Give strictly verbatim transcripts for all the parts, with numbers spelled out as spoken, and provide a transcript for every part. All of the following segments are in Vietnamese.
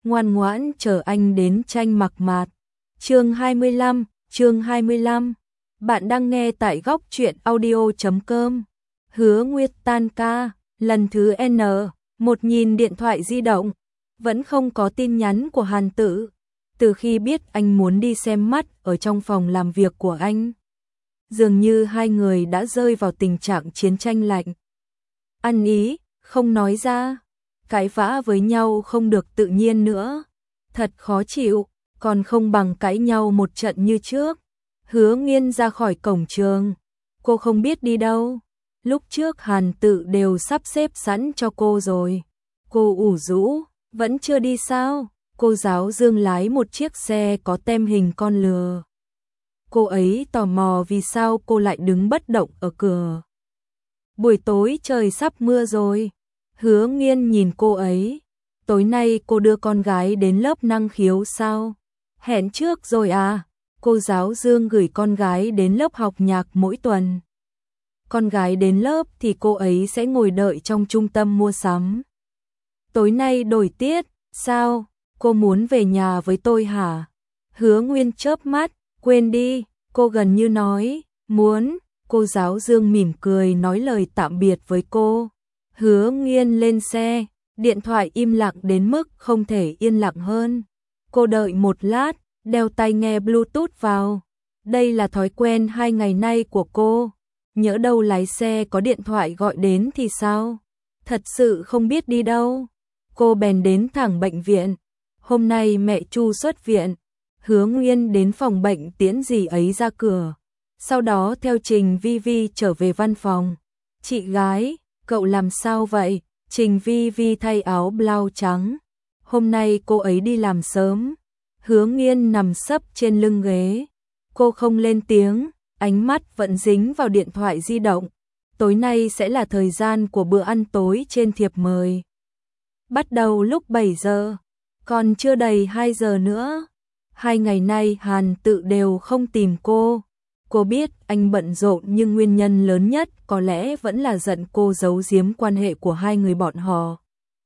ngoan ngoãn chờ anh đến tranh mặc mạt. Chương hai mươi lăm, chương hai mươi lăm. Bạn đang nghe tại góc truyện audio chấm com. Hứa Nguyệt tan ca, lần thứ N, một nhìn điện thoại di động, vẫn không có tin nhắn của Hàn Tự. Từ khi biết anh muốn đi xem mắt ở trong phòng làm việc của anh, dường như hai người đã rơi vào tình trạng chiến tranh lạnh. Ăn ý, không nói ra, cãi vã với nhau không được tự nhiên nữa. Thật khó chịu, còn không bằng cãi nhau một trận như trước. Hứa Nghiên ra khỏi cổng trường, cô không biết đi đâu. Lúc trước Hàn Tự đều sắp xếp sẵn cho cô rồi. Cô ủ rũ, vẫn chưa đi sao? Cô giáo Dương lái một chiếc xe có tem hình con lừa. Cô ấy tò mò vì sao cô lại đứng bất động ở cửa. Buổi tối trời sắp mưa rồi. Hứa Nghiên nhìn cô ấy. Tối nay cô đưa con gái đến lớp năng khiếu sao? Hẹn trước rồi à? Cô giáo Dương gửi con gái đến lớp học nhạc mỗi tuần. Con gái đến lớp thì cô ấy sẽ ngồi đợi trong trung tâm mua sắm. Tối nay đổi tiết, sao? Cô muốn về nhà với tôi hả? Hứa Nguyên chớp mắt, quên đi, cô gần như nói, muốn. Cô giáo Dương mỉm cười nói lời tạm biệt với cô. Hứa Nghiên lên xe, điện thoại im lặng đến mức không thể yên lặng hơn. Cô đợi một lát, đeo tai nghe Bluetooth vào. Đây là thói quen hai ngày nay của cô. Nhỡ đâu lái xe có điện thoại gọi đến thì sao? Thật sự không biết đi đâu. Cô bèn đến thẳng bệnh viện. Hôm nay mẹ Chu xuất viện. Hứa Nguyên đến phòng bệnh tiễn dì ấy ra cửa. Sau đó theo Trình Vi Vi trở về văn phòng. Chị gái, cậu làm sao vậy? Trình Vi Vi thay áo blau trắng. Hôm nay cô ấy đi làm sớm. Hứa Nghiên nằm sấp trên lưng ghế. Cô không lên tiếng, ánh mắt vẫn dính vào điện thoại di động. Tối nay sẽ là thời gian của bữa ăn tối trên thiệp mời. Bắt đầu lúc bảy giờ, còn chưa đầy hai giờ nữa. Hai ngày nay Hàn Tự đều không tìm cô. Cô biết anh bận rộn nhưng nguyên nhân lớn nhất có lẽ vẫn là giận cô giấu giếm quan hệ của hai người bọn họ.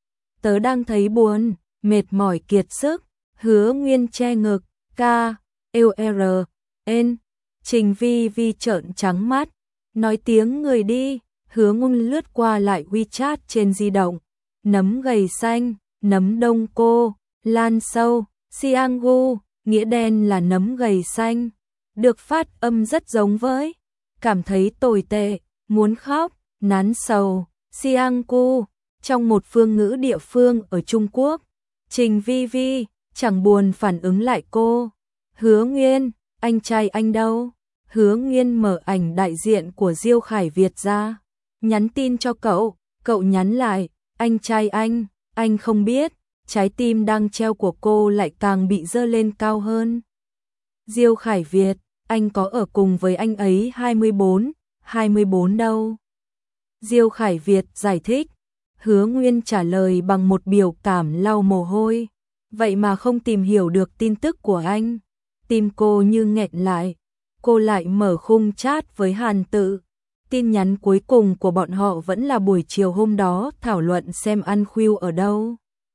Tớ đang thấy buồn, mệt mỏi kiệt sức. Hứa Nguyên che ngực, ca, eo r, n. Trình Vi Vi trợn trắng mắt, nói tiếng người đi. Hứa Nguyên lướt qua lại WeChat trên di động. Nấm gầy xanh, nấm đông cô, lan sâu, Siangu, nghĩa đen là nấm gầy xanh. Được phát âm rất giống với, cảm thấy tồi tệ, muốn khóc, nán sầu, Siangu, trong một phương ngữ địa phương ở Trung Quốc. Trình Vi Vi chẳng buồn phản ứng lại cô. Hứa Nguyên, anh trai anh đâu? Hứa Nguyên mở ảnh đại diện của Diêu Khải Việt ra. Nhắn tin cho cậu, cậu nhắn lại, anh trai anh, anh không biết. Trái tim đang treo của cô lại càng bị dơ lên cao hơn. Diêu Khải Việt, anh có ở cùng với anh ấy hai mươi bốn, hai mươi bốn đâu? Diêu Khải Việt giải thích. Hứa Nguyên trả lời bằng một biểu cảm lau mồ hôi. Vậy mà không tìm hiểu được tin tức của anh. Tim cô như nghẹn lại. Cô lại mở khung chat với Hàn Tự. Tin nhắn cuối cùng của bọn họ vẫn là buổi chiều hôm đó thảo luận xem ăn khuya ở đâu.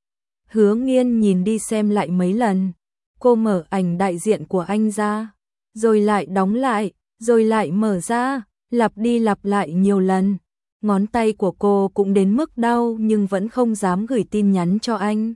Hứa Nghiên nhìn đi xem lại mấy lần. Cô mở ảnh đại diện của anh ra, rồi lại đóng lại, rồi lại mở ra, lặp đi lặp lại nhiều lần. Ngón tay của cô cũng đến mức đau nhưng vẫn không dám gửi tin nhắn cho anh.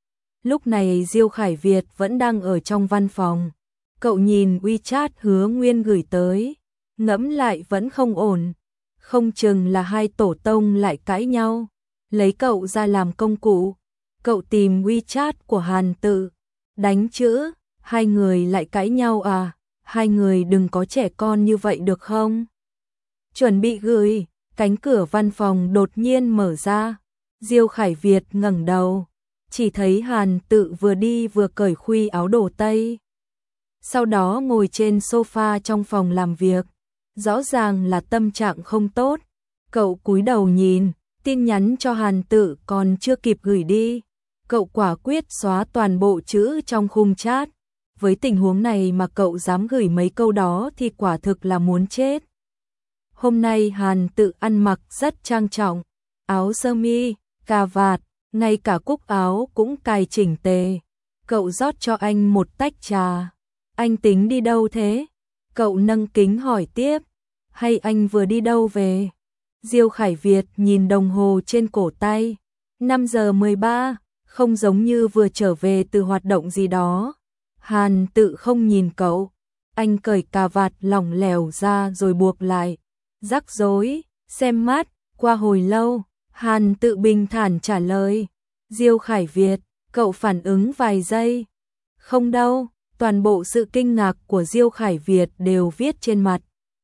Lúc này Diêu Khải Việt vẫn đang ở trong văn phòng. Cậu nhìn WeChat Hứa Nguyên gửi tới, ngẫm lại vẫn không ổn. Không chừng là hai tổ tông lại cãi nhau, lấy cậu ra làm công cụ. Cậu tìm WeChat của Hàn Tự, đánh chữ, hai người lại cãi nhau à? Hai người đừng có trẻ con như vậy được không? Chuẩn bị gửi, cánh cửa văn phòng đột nhiên mở ra. Diêu Khải Việt ngẩng đầu, chỉ thấy Hàn Tự vừa đi vừa cởi khuy áo đồ tây. Sau đó ngồi trên sofa trong phòng làm việc, rõ ràng là tâm trạng không tốt. Cậu cúi đầu nhìn, tin nhắn cho Hàn Tự còn chưa kịp gửi đi. Cậu quả quyết xóa toàn bộ chữ trong khung chat. Với tình huống này mà cậu dám gửi mấy câu đó thì quả thực là muốn chết. Hôm nay Hàn Tự ăn mặc rất trang trọng, áo sơ mi, cà vạt, ngay cả cúc áo cũng cài chỉnh tề. Cậu rót cho anh một tách trà. Anh tính đi đâu thế? Cậu nâng kính hỏi tiếp. Hay anh vừa đi đâu về? Diêu Khải Việt nhìn đồng hồ trên cổ tay. năm giờ mười ba, không giống như vừa trở về từ hoạt động gì đó. Hàn Tự không nhìn cậu. Anh cởi cà vạt lỏng lẻo ra rồi buộc lại. Rắc rối, xem mắt, qua hồi lâu, Hàn Tự bình thản trả lời. Diêu Khải Việt, cậu phản ứng vài giây. Không đâu, toàn bộ sự kinh ngạc của Diêu Khải Việt đều viết trên mặt.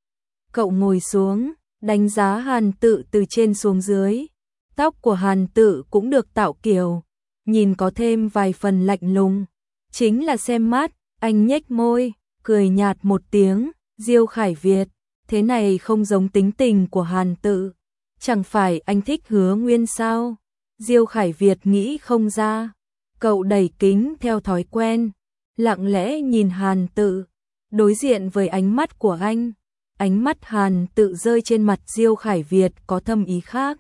Cậu ngồi xuống, đánh giá Hàn Tự từ trên xuống dưới. Tóc của Hàn Tự cũng được tạo kiểu, nhìn có thêm vài phần lạnh lùng. Chính là xem mắt, anh nhếch môi, cười nhạt một tiếng. Diêu Khải Việt, thế này không giống tính tình của Hàn Tự. Chẳng phải anh thích Hứa Nguyên sao? Diêu Khải Việt nghĩ không ra. Cậu đẩy kính theo thói quen, lặng lẽ nhìn Hàn Tự. Đối diện với ánh mắt của anh, ánh mắt Hàn Tự rơi trên mặt Diêu Khải Việt có thâm ý khác.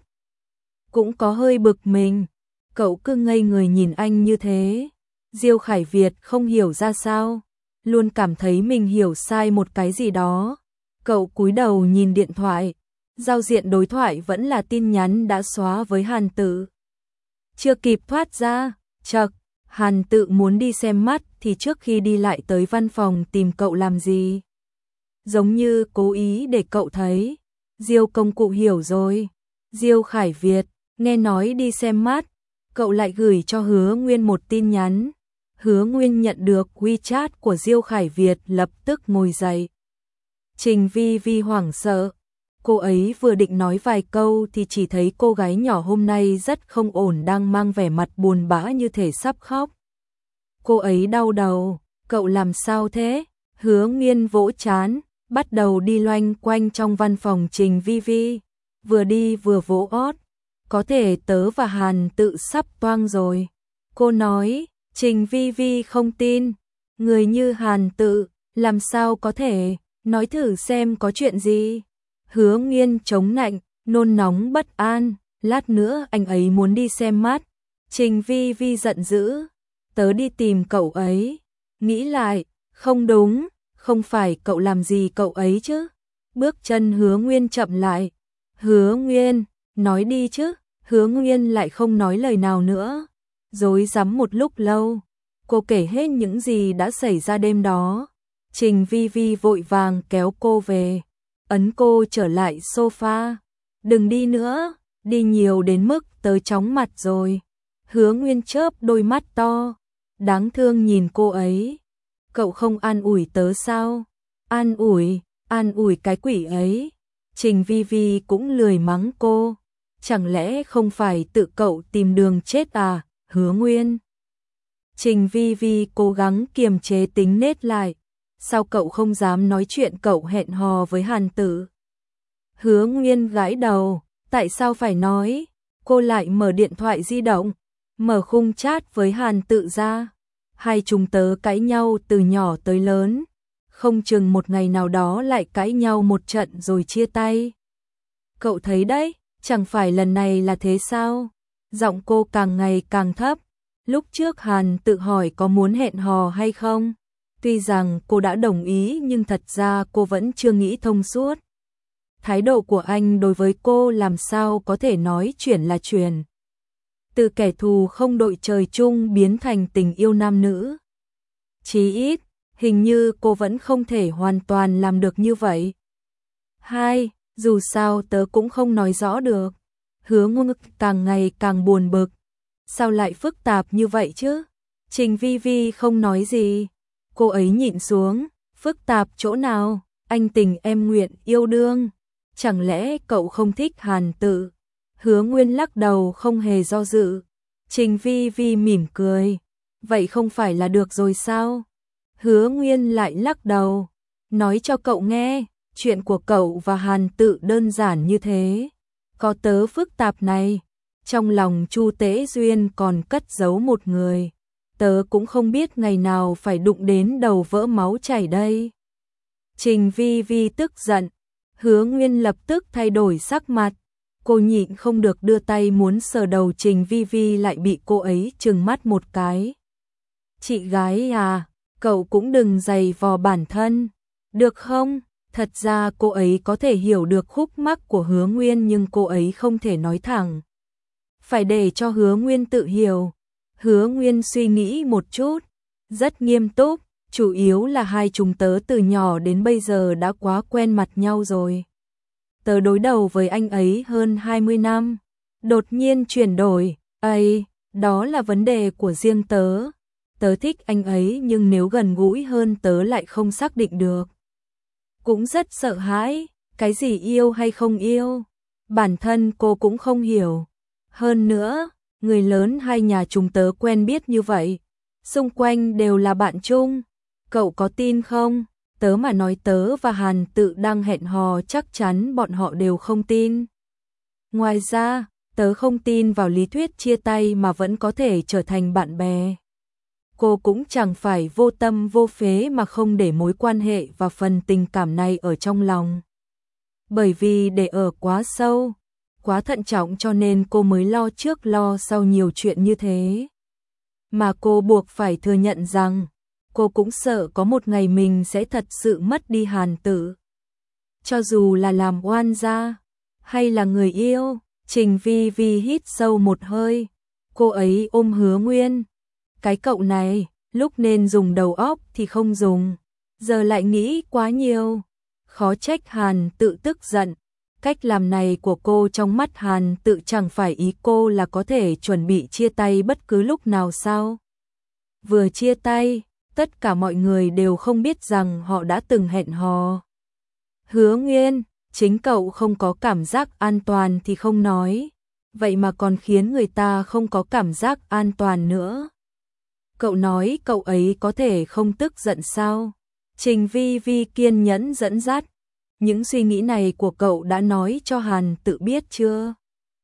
Cũng có hơi bực mình. Cậu cứ ngây người nhìn anh như thế. Diêu Khải Việt không hiểu ra sao, luôn cảm thấy mình hiểu sai một cái gì đó. Cậu cúi đầu nhìn điện thoại. Giao diện đối thoại vẫn là tin nhắn đã xóa với Hàn Tự. Chưa kịp thoát ra, chậc, Hàn Tự muốn đi xem mắt thì trước khi đi lại tới văn phòng tìm cậu làm gì? Giống như cố ý để cậu thấy. Diêu công cụ hiểu rồi. Diêu Khải Việt, nghe nói đi xem mắt, cậu lại gửi cho Hứa Nguyên một tin nhắn. Hứa Nguyên nhận được WeChat của Diêu Khải Việt lập tức ngồi dậy. Trình Vi Vi hoảng sợ. Cô ấy vừa định nói vài câu thì chỉ thấy cô gái nhỏ hôm nay rất không ổn đang mang vẻ mặt buồn bã như thể sắp khóc. Cô ấy đau đầu. Cậu làm sao thế? Hứa Nguyên vỗ trán, bắt đầu đi loanh quanh trong văn phòng Trình Vi Vi. Vừa đi vừa vỗ ót. Có thể tớ và Hàn Tự sắp toang rồi. Cô nói. Trình Vi Vi không tin. Người như Hàn Tự, làm sao có thể? Nói thử xem có chuyện gì. Hứa Nguyên chống nạnh, nôn nóng bất an. Lát nữa anh ấy muốn đi xem mắt. Trình Vi Vi giận dữ. Tớ đi tìm cậu ấy. Nghĩ lại, không đúng, không phải cậu làm gì cậu ấy chứ. Bước chân Hứa Nguyên chậm lại. Hứa Nguyên, nói đi chứ. Hứa Nguyên lại không nói lời nào nữa. Rối rắm một lúc lâu, cô kể hết những gì đã xảy ra đêm đó. Trình Vi Vi vội vàng kéo cô về, ấn cô trở lại sofa. Đừng đi nữa, đi nhiều đến mức tớ chóng mặt rồi. Hứa Nguyên chớp đôi mắt to, đáng thương nhìn cô ấy. Cậu không an ủi tớ sao? An ủi, an ủi cái quỷ ấy. Trình Vi Vi cũng lười mắng cô. Chẳng lẽ không phải tự cậu tìm đường chết à? Hứa Nguyên. Trình Vi Vi cố gắng kiềm chế tính nết lại. Sao cậu không dám nói chuyện cậu hẹn hò với Hàn Tự? Hứa Nguyên gãi đầu. Tại sao phải nói? Cô lại mở điện thoại di động, mở khung chat với Hàn Tự ra. Hai chúng tớ cãi nhau từ nhỏ tới lớn. Không chừng một ngày nào đó lại cãi nhau một trận rồi chia tay. Cậu thấy đấy, chẳng phải lần này là thế sao? Giọng cô càng ngày càng thấp. Lúc trước Hàn Tự hỏi có muốn hẹn hò hay không. Tuy rằng cô đã đồng ý nhưng thật ra cô vẫn chưa nghĩ thông suốt. Thái độ của anh đối với cô làm sao có thể nói chuyển là chuyển. Từ kẻ thù không đội trời chung biến thành tình yêu nam nữ. Chí ít, hình như cô vẫn không thể hoàn toàn làm được như vậy. Hai, dù sao tớ cũng không nói rõ được. Hứa Ngôn càng ngày càng buồn bực. Sao lại phức tạp như vậy chứ? Trình Vi Vi không nói gì. Cô ấy nhịn xuống. Phức tạp chỗ nào? Anh tình em nguyện yêu đương. Chẳng lẽ cậu không thích Hàn Tự? Hứa Nguyên lắc đầu không hề do dự. Trình Vi Vi mỉm cười. Vậy không phải là được rồi sao? Hứa Nguyên lại lắc đầu. Nói cho cậu nghe, chuyện của cậu và Hàn Tự đơn giản như thế. Có tớ phức tạp này. Trong lòng Chu Tế Duyên còn cất giấu một người. Tớ cũng không biết ngày nào phải đụng đến đầu vỡ máu chảy đây. Trình Vi Vi tức giận. Hứa Nguyên lập tức thay đổi sắc mặt. Cô nhịn không được đưa tay muốn sờ đầu Trình Vi Vi lại bị cô ấy trừng mắt một cái. Chị gái à, cậu cũng đừng giày vò bản thân, được không? Thật ra cô ấy có thể hiểu được khúc mắc của Hứa Nguyên nhưng cô ấy không thể nói thẳng. Phải để cho Hứa Nguyên tự hiểu. Hứa Nguyên suy nghĩ một chút, rất nghiêm túc, chủ yếu là hai chúng tớ từ nhỏ đến bây giờ đã quá quen mặt nhau rồi. Tớ đối đầu với anh ấy hơn hai mươi năm, đột nhiên chuyển đổi, ấy, đó là vấn đề của riêng tớ. Tớ thích anh ấy nhưng nếu gần gũi hơn tớ lại không xác định được. Cũng rất sợ hãi, cái gì yêu hay không yêu, bản thân cô cũng không hiểu. Hơn nữa, người lớn hai nhà chúng tớ quen biết như vậy, xung quanh đều là bạn chung, cậu có tin không? Tớ mà nói tớ và Hàn Tự đang hẹn hò chắc chắn bọn họ đều không tin. Ngoài ra, tớ không tin vào lý thuyết chia tay mà vẫn có thể trở thành bạn bè. Cô cũng chẳng phải vô tâm vô phế mà không để mối quan hệ và phần tình cảm này ở trong lòng. Bởi vì để ở quá sâu, quá thận trọng cho nên cô mới lo trước lo sau nhiều chuyện như thế. Mà cô buộc phải thừa nhận rằng, cô cũng sợ có một ngày mình sẽ thật sự mất đi Hàn Tự. Cho dù là làm oan gia, hay là người yêu, Trình Vi Vi hít sâu một hơi, cô ấy ôm Hứa Nguyên. Cái cậu này, lúc nên dùng đầu óc thì không dùng, giờ lại nghĩ quá nhiều. Khó trách Hàn Tự tức giận. Cách làm này của cô trong mắt Hàn Tự chẳng phải ý cô là có thể chuẩn bị chia tay bất cứ lúc nào sao? Vừa chia tay, tất cả mọi người đều không biết rằng họ đã từng hẹn hò. Hứa Nguyên, chính cậu không có cảm giác an toàn thì không nói, vậy mà còn khiến người ta không có cảm giác an toàn nữa. Cậu nói cậu ấy có thể không tức giận sao? Trình Vi Vi kiên nhẫn dẫn dắt. Những suy nghĩ này của cậu đã nói cho Hàn Tự biết chưa?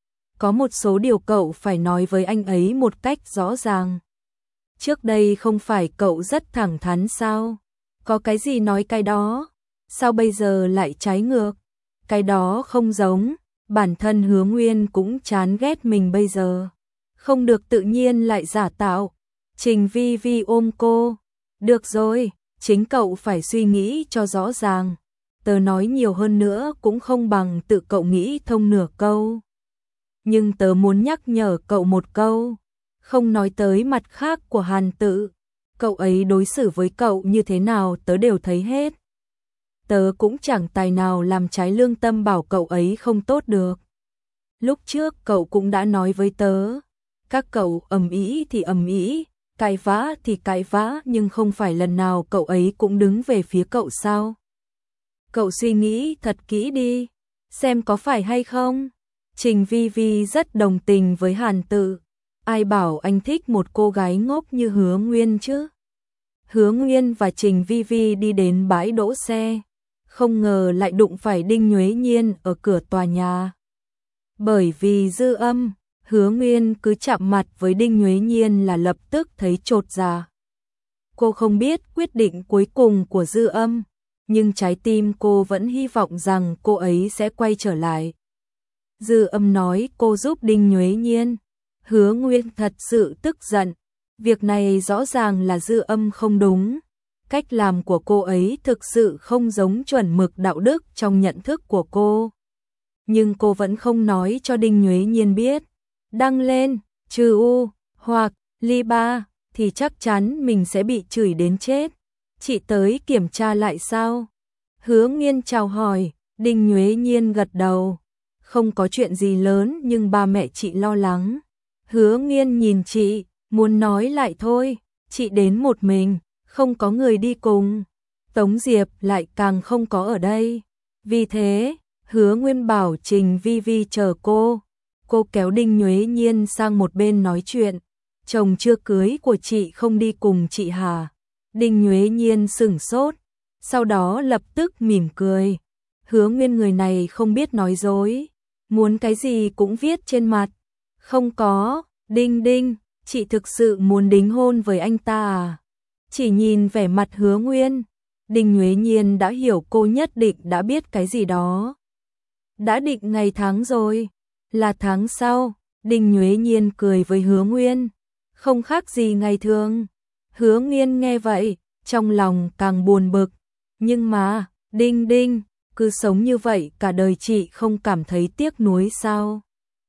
Có một số điều cậu phải nói với anh ấy một cách rõ ràng. Trước đây không phải cậu rất thẳng thắn sao? Có cái gì nói cái đó? Sao bây giờ lại trái ngược? Cái đó không giống, bản thân Hứa Nguyên cũng chán ghét mình bây giờ. Không được tự nhiên lại giả tạo. Trình Vi Vi ôm cô. Được rồi, chính cậu phải suy nghĩ cho rõ ràng. Tớ nói nhiều hơn nữa cũng không bằng tự cậu nghĩ thông nửa câu. Nhưng tớ muốn nhắc nhở cậu một câu. Không nói tới mặt khác của Hàn Tự. Cậu ấy đối xử với cậu như thế nào tớ đều thấy hết. Tớ cũng chẳng tài nào làm trái lương tâm bảo cậu ấy không tốt được. Lúc trước cậu cũng đã nói với tớ. Các cậu ầm ĩ thì ầm ĩ, cãi vã thì cãi vã, nhưng không phải lần nào cậu ấy cũng đứng về phía cậu sao? Cậu suy nghĩ thật kỹ đi, xem có phải hay không? Trình Vi Vi rất đồng tình với Hàn Tự. Ai bảo anh thích một cô gái ngốc như Hứa Nguyên chứ? Hứa Nguyên và Trình Vi Vi đi đến bãi đỗ xe, không ngờ lại đụng phải Đinh Nhuế Nhiên ở cửa tòa nhà. Bởi vì dư âm, Hứa Nguyên cứ chạm mặt với Đinh Nhuế Nhiên là lập tức thấy chột dạ. Cô không biết quyết định cuối cùng của dư âm, nhưng trái tim cô vẫn hy vọng rằng cô ấy sẽ quay trở lại. Dư âm nói cô giúp Đinh Nhuế Nhiên. Hứa Nguyên thật sự tức giận. Việc này rõ ràng là dư âm không đúng. Cách làm của cô ấy thực sự không giống chuẩn mực đạo đức trong nhận thức của cô. Nhưng cô vẫn không nói cho Đinh Nhuế Nhiên biết. Đăng lên, trừ U, hoặc ly ba, thì chắc chắn mình sẽ bị chửi đến chết. Chị tới kiểm tra lại sao? Hứa Nguyên chào hỏi, Đinh Nhuế Nhiên gật đầu. Không có chuyện gì lớn nhưng ba mẹ chị lo lắng. Hứa Nguyên nhìn chị, muốn nói lại thôi, chị đến một mình, không có người đi cùng. Tống Diệp lại càng không có ở đây. Vì thế, Hứa Nguyên bảo Trình Vi Vi chờ cô. Cô kéo Đinh Nhuế Nhiên sang một bên nói chuyện. Chồng chưa cưới của chị không đi cùng chị hả? Đinh Nhuế Nhiên sửng sốt, sau đó lập tức mỉm cười. Hứa Nguyên người này không biết nói dối, muốn cái gì cũng viết trên mặt. Không có, Đinh Đinh, chị thực sự muốn đính hôn với anh ta à? Chỉ nhìn vẻ mặt Hứa Nguyên, Đinh Nhuế Nhiên đã hiểu cô nhất định đã biết cái gì đó. Đã định ngày tháng rồi, Là tháng sau, Đinh Nhuế Nhiên cười với Hứa Nguyên, không khác gì ngày thường. Hứa Nguyên nghe vậy, trong lòng càng buồn bực, nhưng mà, Đinh Đinh, cứ sống như vậy cả đời chị không cảm thấy tiếc nuối sao?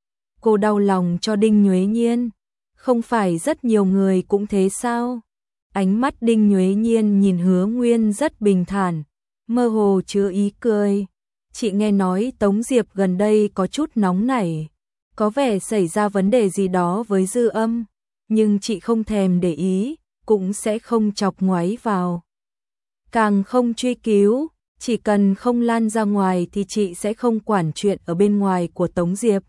Cô đau lòng cho Đinh Nhuế Nhiên, không phải rất nhiều người cũng thế sao? Ánh mắt Đinh Nhuế Nhiên nhìn Hứa Nguyên rất bình thản, mơ hồ chứa ý cười. Chị nghe nói Tống Diệp gần đây có chút nóng nảy, có vẻ xảy ra vấn đề gì đó với Dư Âm, nhưng chị không thèm để ý, cũng sẽ không chọc ngoáy vào. Càng không truy cứu, chỉ cần không lan ra ngoài thì chị sẽ không quản chuyện ở bên ngoài của Tống Diệp.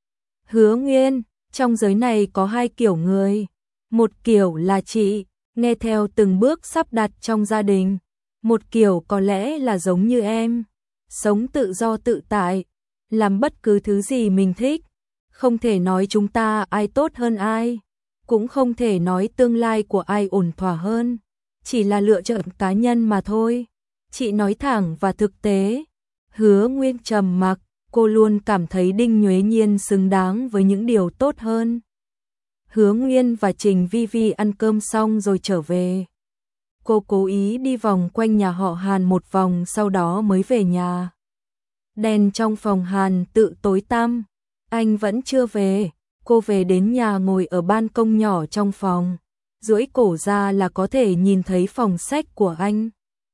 Hứa Nguyên, trong giới này có hai kiểu người, một kiểu là chị, nghe theo từng bước sắp đặt trong gia đình, một kiểu có lẽ là giống như em, sống tự do tự tại, làm bất cứ thứ gì mình thích, không thể nói chúng ta ai tốt hơn ai, cũng không thể nói tương lai của ai ổn thỏa hơn, chỉ là lựa chọn cá nhân mà thôi. Chị nói thẳng và thực tế. Hứa Nguyên trầm mặc, cô luôn cảm thấy Đinh Nhuế Nhiên xứng đáng với những điều tốt hơn. Hứa Nguyên và Trình Vi Vi ăn cơm xong rồi trở về. Cô cố ý đi vòng quanh nhà họ Hàn một vòng sau đó mới về nhà. Đèn trong phòng Hàn Tự tối tăm, anh vẫn chưa về. Cô về đến nhà ngồi ở ban công nhỏ trong phòng, duỗi cổ ra là có thể nhìn thấy phòng sách của anh.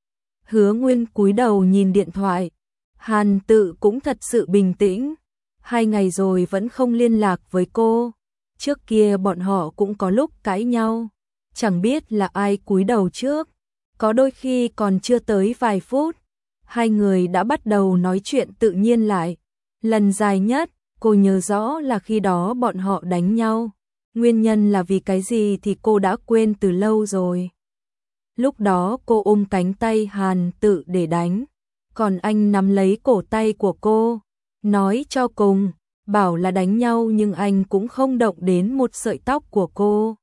Hứa Nguyên cúi đầu nhìn điện thoại, Hàn Tự cũng thật sự bình tĩnh, hai ngày rồi vẫn không liên lạc với cô. Trước kia bọn họ cũng có lúc cãi nhau, chẳng biết là ai cúi đầu trước, có đôi khi còn chưa tới vài phút, hai người đã bắt đầu nói chuyện tự nhiên lại. Lần dài nhất, cô nhớ rõ là khi đó bọn họ đánh nhau, nguyên nhân là vì cái gì thì cô đã quên từ lâu rồi. Lúc đó cô ôm cánh tay Hàn Tự để đánh, còn anh nắm lấy cổ tay của cô, nói cho cùng, bảo là đánh nhau nhưng anh cũng không động đến một sợi tóc của cô.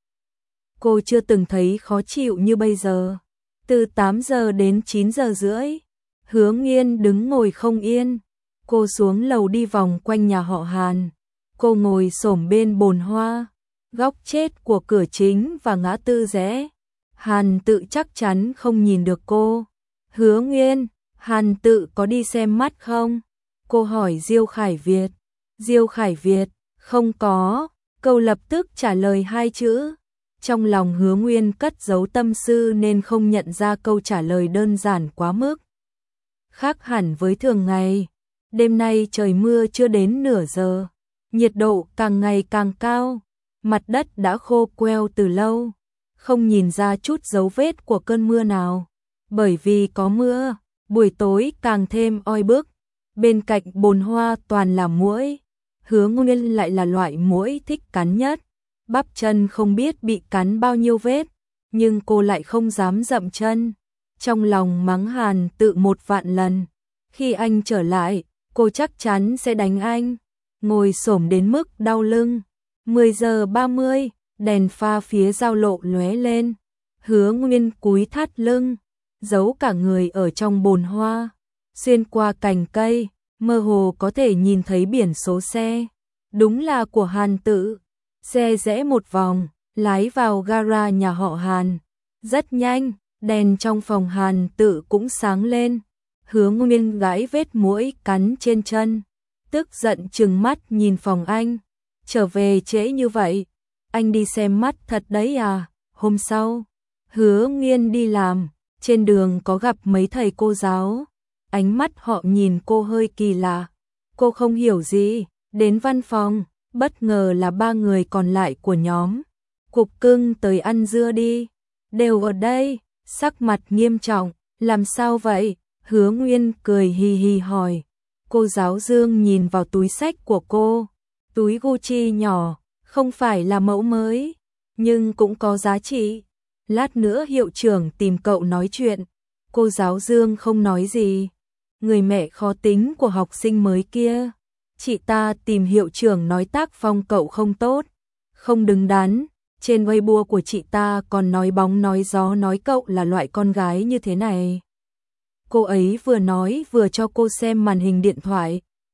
Cô chưa từng thấy khó chịu như bây giờ. Từ tám giờ đến chín giờ rưỡi, Hứa Nghiên đứng ngồi không yên. Cô xuống lầu đi vòng quanh nhà họ Hàn. Cô ngồi xổm bên bồn hoa, góc chết của cửa chính và ngã tư rẽ. Hàn Tự chắc chắn không nhìn được cô. Hứa Nghiên, Hàn Tự có đi xem mắt không? Cô hỏi Diêu Khải Việt. Diêu Khải Việt, không có. Câu lập tức trả lời hai chữ. Trong lòng Hứa Nguyên cất giấu tâm tư nên không nhận ra câu trả lời đơn giản quá mức. Khác hẳn với thường ngày, đêm nay trời mưa chưa đến nửa giờ, nhiệt độ càng ngày càng cao, mặt đất đã khô queo từ lâu, không nhìn ra chút dấu vết của cơn mưa nào. Bởi vì có mưa, buổi tối càng thêm oi bức, bên cạnh bồn hoa toàn là muỗi. Hứa Nguyên lại là loại muỗi thích cắn nhất, bắp chân không biết bị cắn bao nhiêu vết, nhưng cô lại không dám dậm chân. Trong lòng mắng Hàn Tự một vạn lần, khi anh trở lại, cô chắc chắn sẽ đánh anh. Ngồi xổm đến mức đau lưng. mười giờ ba mươi, đèn pha phía giao lộ lóe lên. Hứa Nguyên cúi thắt lưng, giấu cả người ở trong bồn hoa, xuyên qua cành cây, mơ hồ có thể nhìn thấy biển số xe. Đúng là của Hàn Tự. Xe rẽ một vòng, lái vào gara nhà họ Hàn. Rất nhanh, đèn trong phòng Hàn Tự cũng sáng lên. Hứa Nguyên gãi vết muỗi cắn trên chân, tức giận trừng mắt nhìn phòng anh. Trở về trễ như vậy, anh đi xem mắt thật đấy à? Hôm sau, Hứa Nguyên đi làm, trên đường có gặp mấy thầy cô giáo. Ánh mắt họ nhìn cô hơi kỳ lạ. Cô không hiểu gì, đến văn phòng, bất ngờ là ba người còn lại của nhóm. Cục Cưng tới ăn dưa đi, đều ở đây. Sắc mặt nghiêm trọng, làm sao vậy? Hứa Nguyên cười hì hì hỏi. Cô giáo Dương nhìn vào túi sách của cô, túi Gucci nhỏ, không phải là mẫu mới, nhưng cũng có giá trị. Lát nữa hiệu trưởng tìm cậu nói chuyện. Cô giáo Dương không nói gì. Người mẹ khó tính của học sinh mới kia, chị ta tìm hiệu trưởng nói tác phong cậu không tốt, không đứng đắn. Trên Weibo của chị ta còn nói bóng nói gió nói cậu là loại con gái như thế này. Cô ấy vừa nói vừa cho cô xem màn hình điện thoại.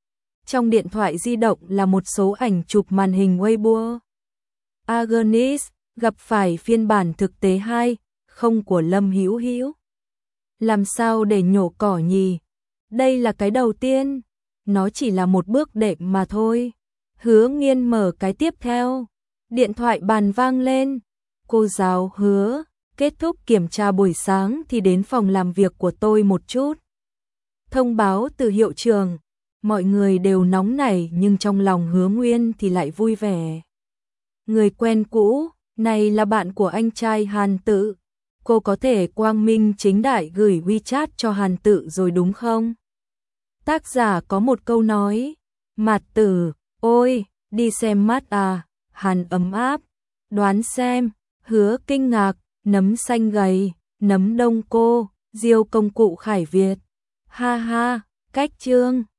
Trong điện thoại di động là một số ảnh chụp màn hình Weibo. Agnes gặp phải phiên bản thực tế hai, không của Lâm Hữu Hữu. Làm sao để nhổ cỏ nhỉ? Đây là cái đầu tiên, nó chỉ là một bước đệm mà thôi. Hứa Nghiên mở cái tiếp theo, điện thoại bàn vang lên. Cô giáo Hứa, kết thúc kiểm tra buổi sáng thì đến phòng làm việc của tôi một chút. Thông báo từ hiệu trưởng, mọi người đều nóng nảy nhưng trong lòng Hứa Nguyên thì lại vui vẻ. Người quen cũ, này là bạn của anh trai Hàn Tự. Cô có thể quang minh chính đại gửi WeChat cho Hàn Tự rồi đúng không? Tác giả có một câu nói, Mạt Tử, ôi, đi xem mắt à, Hàn ấm áp, đoán xem, Hứa kinh ngạc, nấm xanh gầy, nấm đông cô, diêu công cụ Khải Việt. Ha ha, cách chương.